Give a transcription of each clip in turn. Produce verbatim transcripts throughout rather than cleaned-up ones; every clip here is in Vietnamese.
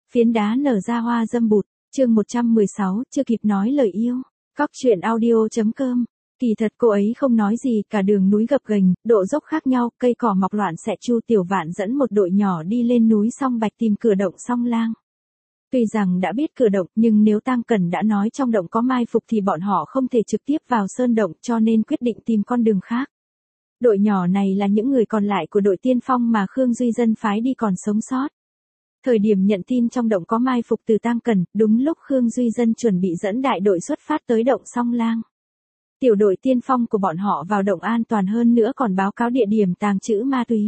Phiến đá nở ra hoa dâm bụt, chương một trăm mười sáu, chưa kịp nói lời yêu. Cóc truyện audio chấm com. Kỳ thật cô ấy không nói gì, cả đường núi gập ghềnh, độ dốc khác nhau, cây cỏ mọc loạn xạ. Chu Tiểu Vạn dẫn một đội nhỏ đi lên núi Song Bạch tìm cửa động Song Lang. Tuy rằng đã biết cửa động, nhưng nếu Tang Cẩn đã nói trong động có mai phục thì bọn họ không thể trực tiếp vào sơn động, cho nên quyết định tìm con đường khác. Đội nhỏ này là những người còn lại của đội tiên phong mà Khương Duy Dân phái đi còn sống sót. Thời điểm nhận tin trong động có mai phục từ Tang Cẩn, đúng lúc Khương Duy Dân chuẩn bị dẫn đại đội xuất phát tới động Song Lang. Tiểu đội tiên phong của bọn họ vào động an toàn hơn nữa còn báo cáo địa điểm tàng trữ ma túy.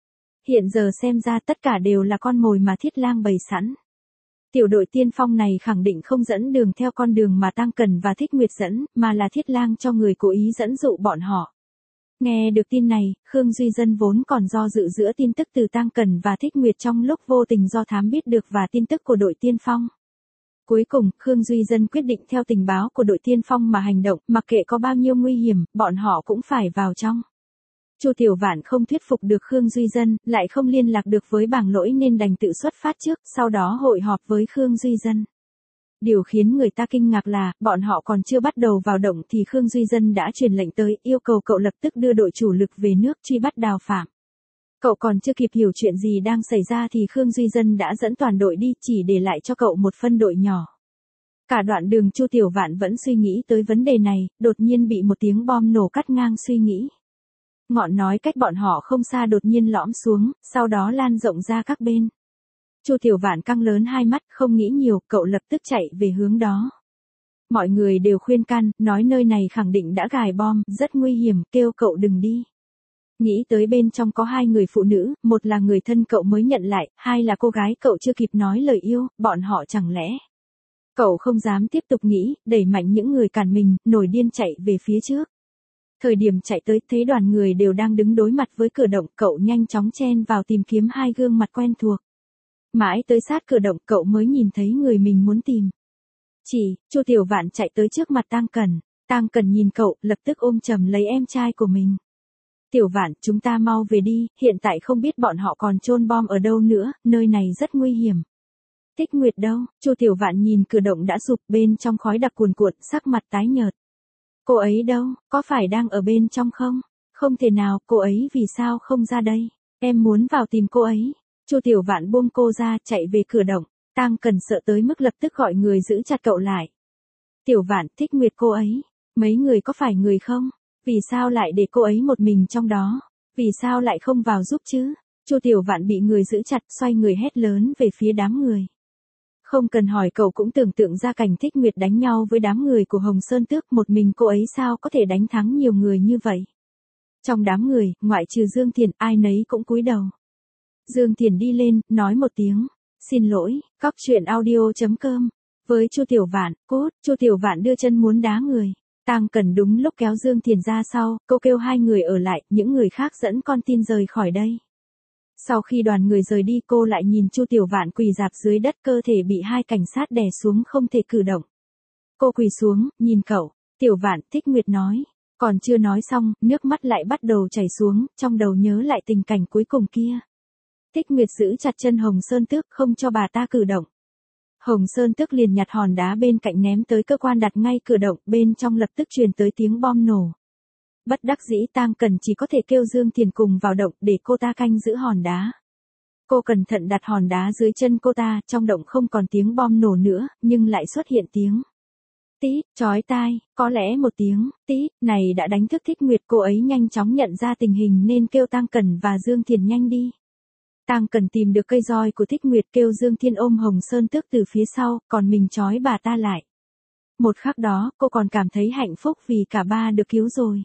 Hiện giờ xem ra tất cả đều là con mồi mà Thiết Lang bày sẵn. Tiểu đội tiên phong này khẳng định không dẫn đường theo con đường mà Tang Cẩn và Thích Nguyệt dẫn, mà là Thiết Lang cho người cố ý dẫn dụ bọn họ. Nghe được tin này, Khương Duy Dân vốn còn do dự giữa tin tức từ Tang Cẩn và Thích Nguyệt trong lúc vô tình do thám biết được và tin tức của đội tiên phong. Cuối cùng, Khương Duy Dân quyết định theo tình báo của đội tiên phong mà hành động, mặc kệ có bao nhiêu nguy hiểm, bọn họ cũng phải vào trong. Chu Tiểu Vạn không thuyết phục được Khương Duy Dân, lại không liên lạc được với bảng lỗi nên đành tự xuất phát trước, sau đó hội họp với Khương Duy Dân. Điều khiến người ta kinh ngạc là, bọn họ còn chưa bắt đầu vào động thì Khương Duy Dân đã truyền lệnh tới, yêu cầu cậu lập tức đưa đội chủ lực về nước truy bắt Đào Phạm. Cậu còn chưa kịp hiểu chuyện gì đang xảy ra thì Khương Duy Dân đã dẫn toàn đội đi, chỉ để lại cho cậu một phân đội nhỏ. Cả đoạn đường Chu Tiểu Vạn vẫn suy nghĩ tới vấn đề này, đột nhiên bị một tiếng bom nổ cắt ngang suy nghĩ. Ngọn nói cách bọn họ không xa đột nhiên lõm xuống, sau đó lan rộng ra các bên. Chu Tiểu Vạn căng lớn hai mắt, không nghĩ nhiều, cậu lập tức chạy về hướng đó. Mọi người đều khuyên can, nói nơi này khẳng định đã gài bom, rất nguy hiểm, kêu cậu đừng đi. Nghĩ tới bên trong có hai người phụ nữ, một là người thân cậu mới nhận lại, hai là cô gái cậu chưa kịp nói lời yêu, bọn họ chẳng lẽ. Cậu không dám tiếp tục nghĩ, đẩy mạnh những người cản mình, nổi điên chạy về phía trước. Thời điểm chạy tới, thấy đoàn người đều đang đứng đối mặt với cửa động, cậu nhanh chóng chen vào tìm kiếm hai gương mặt quen thuộc. Mãi tới sát cửa động cậu mới nhìn thấy người mình muốn tìm. Chỉ, Chu Tiểu Vạn chạy tới trước mặt Tang Cẩn. Tang Cẩn nhìn cậu, lập tức ôm chầm lấy em trai của mình. Tiểu Vạn, chúng ta mau về đi, hiện tại không biết bọn họ còn chôn bom ở đâu nữa, nơi này rất nguy hiểm. Thích Nguyệt đâu? Chu Tiểu Vạn nhìn cửa động đã sụp, bên trong khói đặc cuồn cuộn, sắc mặt tái nhợt. Cô ấy đâu, có phải đang ở bên trong không? Không thể nào, cô ấy vì sao không ra đây? Em muốn vào tìm cô ấy. Chu Tiểu Vạn buông cô ra, chạy về cửa động. Tang Cẩn sợ tới mức lập tức gọi người giữ chặt cậu lại. Tiểu Vạn, Thích Nguyệt cô ấy, mấy người có phải người không? Vì sao lại để cô ấy một mình trong đó? Vì sao lại không vào giúp chứ? Chu Tiểu Vạn bị người giữ chặt, xoay người hét lớn về phía đám người. Không cần hỏi cậu cũng tưởng tượng ra cảnh Thích Nguyệt đánh nhau với đám người của Hồng Sơn Tước, một mình cô ấy sao có thể đánh thắng nhiều người như vậy? Trong đám người, ngoại trừ Dương Thiền, ai nấy cũng cúi đầu. Dương Thiền đi lên, nói một tiếng, xin lỗi, cóc truyện audio chấm com. Với Chu Tiểu Vạn, cốt, Chu Tiểu Vạn đưa chân muốn đá người. Tang Cẩn đúng lúc kéo Dương Thiền ra sau, cô kêu hai người ở lại, những người khác dẫn con tin rời khỏi đây. Sau khi đoàn người rời đi cô lại nhìn Chu Tiểu Vạn quỳ rạp dưới đất, cơ thể bị hai cảnh sát đè xuống không thể cử động. Cô quỳ xuống, nhìn cậu, Tiểu Vạn, Thích Nguyệt nói. Còn chưa nói xong, nước mắt lại bắt đầu chảy xuống, trong đầu nhớ lại tình cảnh cuối cùng kia. Thích Nguyệt giữ chặt chân Hồng Sơn Tước không cho bà ta cử động. Hồng Sơn Tước liền nhặt hòn đá bên cạnh ném tới cơ quan đặt ngay cửa động, bên trong lập tức truyền tới tiếng bom nổ. Bất đắc dĩ Tang Cẩn chỉ có thể kêu Dương Thiền cùng vào động để cô ta canh giữ hòn đá. Cô cẩn thận đặt hòn đá dưới chân cô ta, trong động không còn tiếng bom nổ nữa, nhưng lại xuất hiện tiếng tít, chói tai, có lẽ một tiếng tít này đã đánh thức Thích Nguyệt, cô ấy nhanh chóng nhận ra tình hình nên kêu Tang Cẩn và Dương Thiền nhanh đi. Tang Cẩn tìm được cây roi của Thích Nguyệt, kêu Dương Thiên ôm Hồng Sơn Tước từ phía sau, còn mình trói bà ta lại. Một khắc đó, cô còn cảm thấy hạnh phúc vì cả ba được cứu rồi.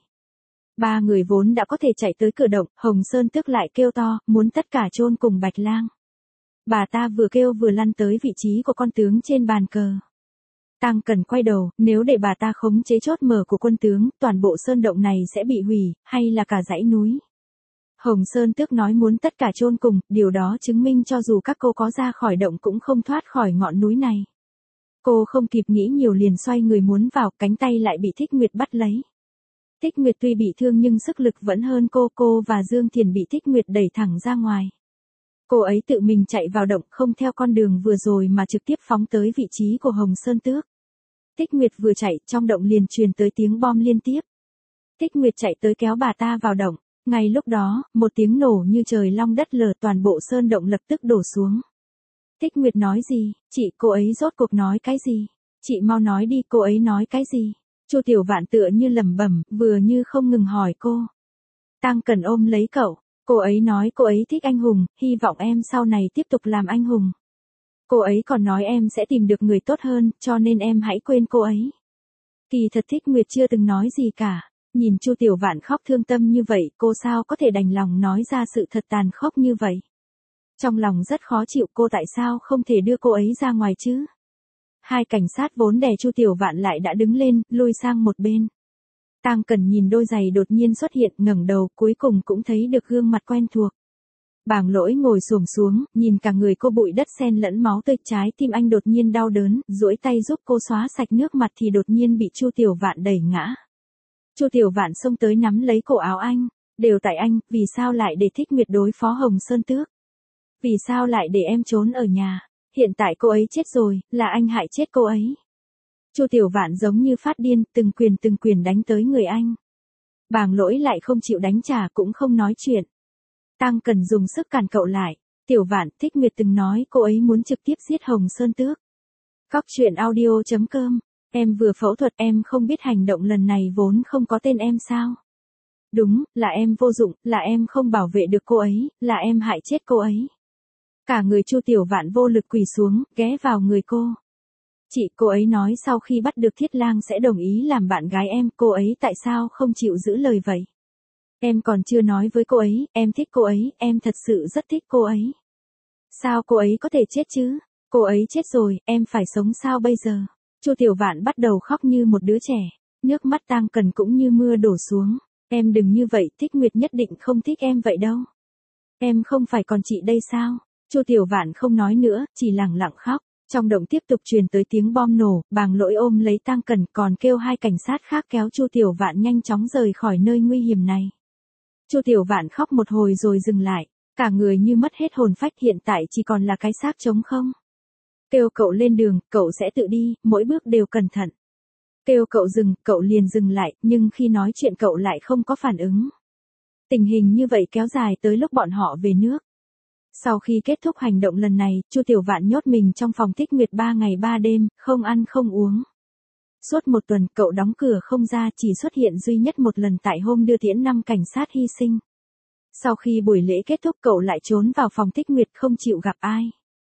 Ba người vốn đã có thể chạy tới cửa động, Hồng Sơn Tước lại kêu to, muốn tất cả chôn cùng Bạch Lang. Bà ta vừa kêu vừa lăn tới vị trí của con tướng trên bàn cờ. Tang Cẩn quay đầu, nếu để bà ta khống chế chốt mở của quân tướng, toàn bộ sơn động này sẽ bị hủy, hay là cả dãy núi. Hồng Sơn Tước nói muốn tất cả chôn cùng, điều đó chứng minh cho dù các cô có ra khỏi động cũng không thoát khỏi ngọn núi này. Cô không kịp nghĩ nhiều liền xoay người muốn vào, cánh tay lại bị Thích Nguyệt bắt lấy. Thích Nguyệt tuy bị thương nhưng sức lực vẫn hơn cô, cô và Dương Thiền bị Thích Nguyệt đẩy thẳng ra ngoài. Cô ấy tự mình chạy vào động không theo con đường vừa rồi mà trực tiếp phóng tới vị trí của Hồng Sơn Tước. Thích Nguyệt vừa chạy, trong động liền truyền tới tiếng bom liên tiếp. Thích Nguyệt chạy tới kéo bà ta vào động. Ngay lúc đó, một tiếng nổ như trời long đất lở, toàn bộ sơn động lập tức đổ xuống. Thích Nguyệt nói gì? Chị, cô ấy rốt cuộc nói cái gì? Chị mau nói đi, cô ấy nói cái gì? Chu Tiểu Vạn tựa như lẩm bẩm, vừa như không ngừng hỏi cô. Tang Cần ôm lấy cậu, cô ấy nói cô ấy thích anh hùng, hy vọng em sau này tiếp tục làm anh hùng. Cô ấy còn nói em sẽ tìm được người tốt hơn, cho nên em hãy quên cô ấy. Kỳ thật Thích Nguyệt chưa từng nói gì cả. Nhìn Chu Tiểu Vạn khóc thương tâm như vậy, cô sao có thể đành lòng nói ra sự thật tàn khốc như vậy. Trong lòng rất khó chịu, cô tại sao không thể đưa cô ấy ra ngoài chứ? Hai cảnh sát vốn đè Chu Tiểu Vạn lại đã đứng lên, lui sang một bên. Tang Cần nhìn đôi giày đột nhiên xuất hiện, ngẩng đầu, cuối cùng cũng thấy được gương mặt quen thuộc. Bàng Lỗi ngồi xổm xuống, nhìn cả người cô bụi đất xen lẫn máu tươi, trái tim anh đột nhiên đau đớn, duỗi tay giúp cô xóa sạch nước mặt thì đột nhiên bị Chu Tiểu Vạn đẩy ngã. Chu Tiểu Vạn xông tới nắm lấy cổ áo anh, đều tại anh, vì sao lại để Thích Nguyệt đối phó Hồng Sơn Tước? Vì sao lại để em trốn ở nhà? Hiện tại cô ấy chết rồi, là anh hại chết cô ấy. Chu Tiểu Vạn giống như phát điên, từng quyền từng quyền đánh tới người anh. Bàng Lỗi lại không chịu đánh trả, cũng không nói chuyện. Tang Cần dùng sức cản cậu lại. Tiểu Vạn, Thích Nguyệt từng nói cô ấy muốn trực tiếp giết Hồng Sơn Tước. Cóc truyện audio chấm com. Em vừa phẫu thuật, em không biết hành động lần này vốn không có tên em sao? Đúng, là em vô dụng, là em không bảo vệ được cô ấy, là em hại chết cô ấy. Cả người Chu Tiểu Vạn vô lực quỳ xuống, ghé vào người cô. Chị, cô ấy nói sau khi bắt được Thiết Lang sẽ đồng ý làm bạn gái em, cô ấy tại sao không chịu giữ lời vậy? Em còn chưa nói với cô ấy, em thích cô ấy, em thật sự rất thích cô ấy. Sao cô ấy có thể chết chứ? Cô ấy chết rồi, em phải sống sao bây giờ? Chu Tiểu Vạn bắt đầu khóc như một đứa trẻ, nước mắt Tang Cần cũng như mưa đổ xuống. Em đừng như vậy, Thích Nguyệt nhất định không thích em vậy đâu. Em không phải còn chị đây sao? Chu Tiểu Vạn không nói nữa, chỉ lặng lặng khóc. Trong động tiếp tục truyền tới tiếng bom nổ, Bàng Lỗi ôm lấy Tang Cần, còn kêu hai cảnh sát khác kéo Chu Tiểu Vạn nhanh chóng rời khỏi nơi nguy hiểm này. Chu Tiểu Vạn khóc một hồi rồi dừng lại, cả người như mất hết hồn phách, hiện tại chỉ còn là cái xác trống không. Kêu cậu lên đường, cậu sẽ tự đi, mỗi bước đều cẩn thận. Kêu cậu dừng, cậu liền dừng lại, nhưng khi nói chuyện cậu lại không có phản ứng. Tình hình như vậy kéo dài tới lúc bọn họ về nước. Sau khi kết thúc hành động lần này, Chu Tiểu Vạn nhốt mình trong phòng Thích Nguyệt ba ngày ba đêm, không ăn không uống. Suốt một tuần, cậu đóng cửa không ra, chỉ xuất hiện duy nhất một lần tại hôm đưa tiễn năm cảnh sát hy sinh. Sau khi buổi lễ kết thúc, cậu lại trốn vào phòng Thích Nguyệt không chịu gặp ai.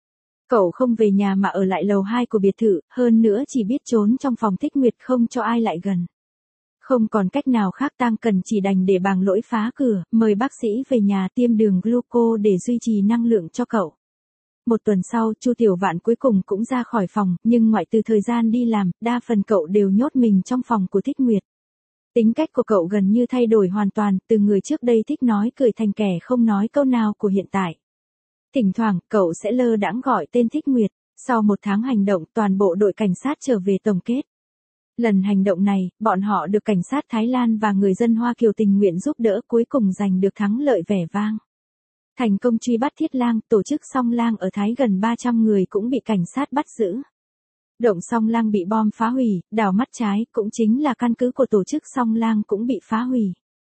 Cậu không về nhà mà ở lại lầu hai của biệt thự, hơn nữa chỉ biết trốn trong phòng Thích Nguyệt không cho ai lại gần. Không còn cách nào khác, Tang Cần chỉ đành để Bàng Lỗi phá cửa, mời bác sĩ về nhà tiêm đường gluco để duy trì năng lượng cho cậu. Một tuần sau, Chu Tiểu Vạn cuối cùng cũng ra khỏi phòng, nhưng ngoại trừ thời gian đi làm, đa phần cậu đều nhốt mình trong phòng của Thích Nguyệt. Tính cách của cậu gần như thay đổi hoàn toàn, từ người trước đây thích nói cười thành kẻ không nói câu nào của hiện tại. Thỉnh thoảng, cậu sẽ lơ đãng gọi tên Thích Nguyệt. Sau một tháng hành động, toàn bộ đội cảnh sát trở về tổng kết. Lần hành động này, bọn họ được cảnh sát Thái Lan và người dân Hoa Kiều tình nguyện giúp đỡ, cuối cùng giành được thắng lợi vẻ vang. Thành công truy bắt Thiết Lang, tổ chức Song Lang ở Thái gần ba trăm người cũng bị cảnh sát bắt giữ. Động Song Lang bị bom phá hủy, đảo mắt trái, cũng chính là căn cứ của tổ chức Song Lang cũng bị phá hủy.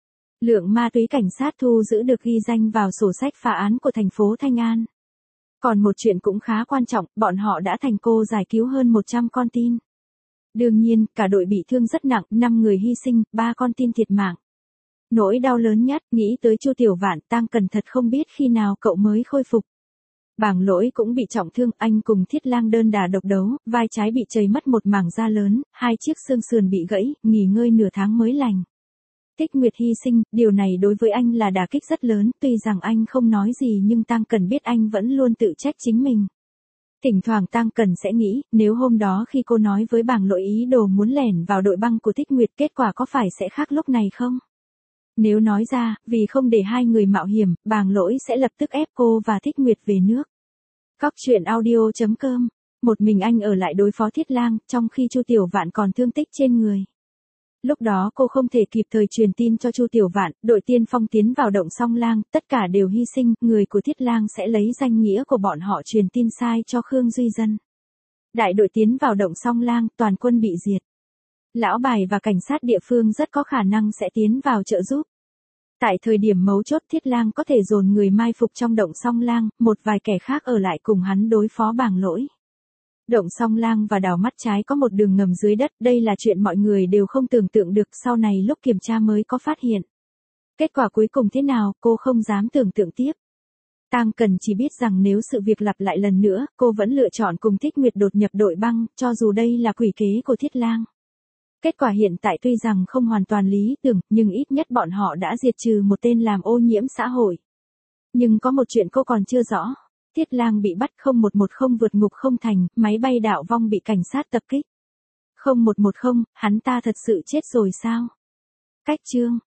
Lượng ma túy cảnh sát thu giữ được ghi danh vào sổ sách phá án của thành phố Thanh An. Còn một chuyện cũng khá quan trọng, bọn họ đã thành công giải cứu hơn một trăm con tin. Đương nhiên, cả đội bị thương rất nặng, năm người hy sinh, ba con tin thiệt mạng. Nỗi đau lớn nhất, nghĩ tới Chu Tiểu Vạn, Tang Cần thật không biết khi nào cậu mới khôi phục. Bàng Lỗi cũng bị trọng thương, anh cùng Thiết Lang đơn đà độc đấu, vai trái bị chảy mất một mảng da lớn, hai chiếc xương sườn bị gãy, nghỉ ngơi nửa tháng mới lành. Thích Nguyệt hy sinh, điều này đối với anh là đả kích rất lớn, tuy rằng anh không nói gì nhưng Tang Cần biết anh vẫn luôn tự trách chính mình. Thỉnh thoảng Tang Cần sẽ nghĩ, nếu hôm đó khi cô nói với Bàng Lỗi ý đồ muốn lẻn vào đội băng của Thích Nguyệt, kết quả có phải sẽ khác lúc này không? Nếu nói ra, vì không để hai người mạo hiểm, Bàng Lỗi sẽ lập tức ép cô và Thích Nguyệt về nước. Cóc truyện audio chấm com. Một mình anh ở lại đối phó Thiết Lang, trong khi Chu Tiểu Vạn còn thương tích trên người. Lúc đó cô không thể kịp thời truyền tin cho Chu Tiểu Vạn, đội tiên phong tiến vào động Song Lang, tất cả đều hy sinh, người của Thiết Lang sẽ lấy danh nghĩa của bọn họ truyền tin sai cho Khương Duy Dân. Đại đội tiến vào động Song Lang, toàn quân bị diệt. Lão bài và cảnh sát địa phương rất có khả năng sẽ tiến vào trợ giúp. Tại thời điểm mấu chốt Thiết Lang có thể dồn người mai phục trong động Song Lang, một vài kẻ khác ở lại cùng hắn đối phó Bàng Lỗi. Động Song Lang và đào mắt trái có một đường ngầm dưới đất, đây là chuyện mọi người đều không tưởng tượng được, sau này lúc kiểm tra mới có phát hiện. Kết quả cuối cùng thế nào, cô không dám tưởng tượng tiếp. Tang Cần chỉ biết rằng nếu sự việc lặp lại lần nữa, cô vẫn lựa chọn cùng Thích Nguyệt đột nhập đội băng, cho dù đây là quỷ kế của Thiết Lang. Kết quả hiện tại tuy rằng không hoàn toàn lý tưởng, nhưng ít nhất bọn họ đã diệt trừ một tên làm ô nhiễm xã hội. Nhưng có một chuyện cô còn chưa rõ. Thiết Lang bị bắt không một một không vượt ngục không thành, máy bay đạo vong bị cảnh sát tập kích. không một một không, hắn ta thật sự chết rồi sao? Cách chương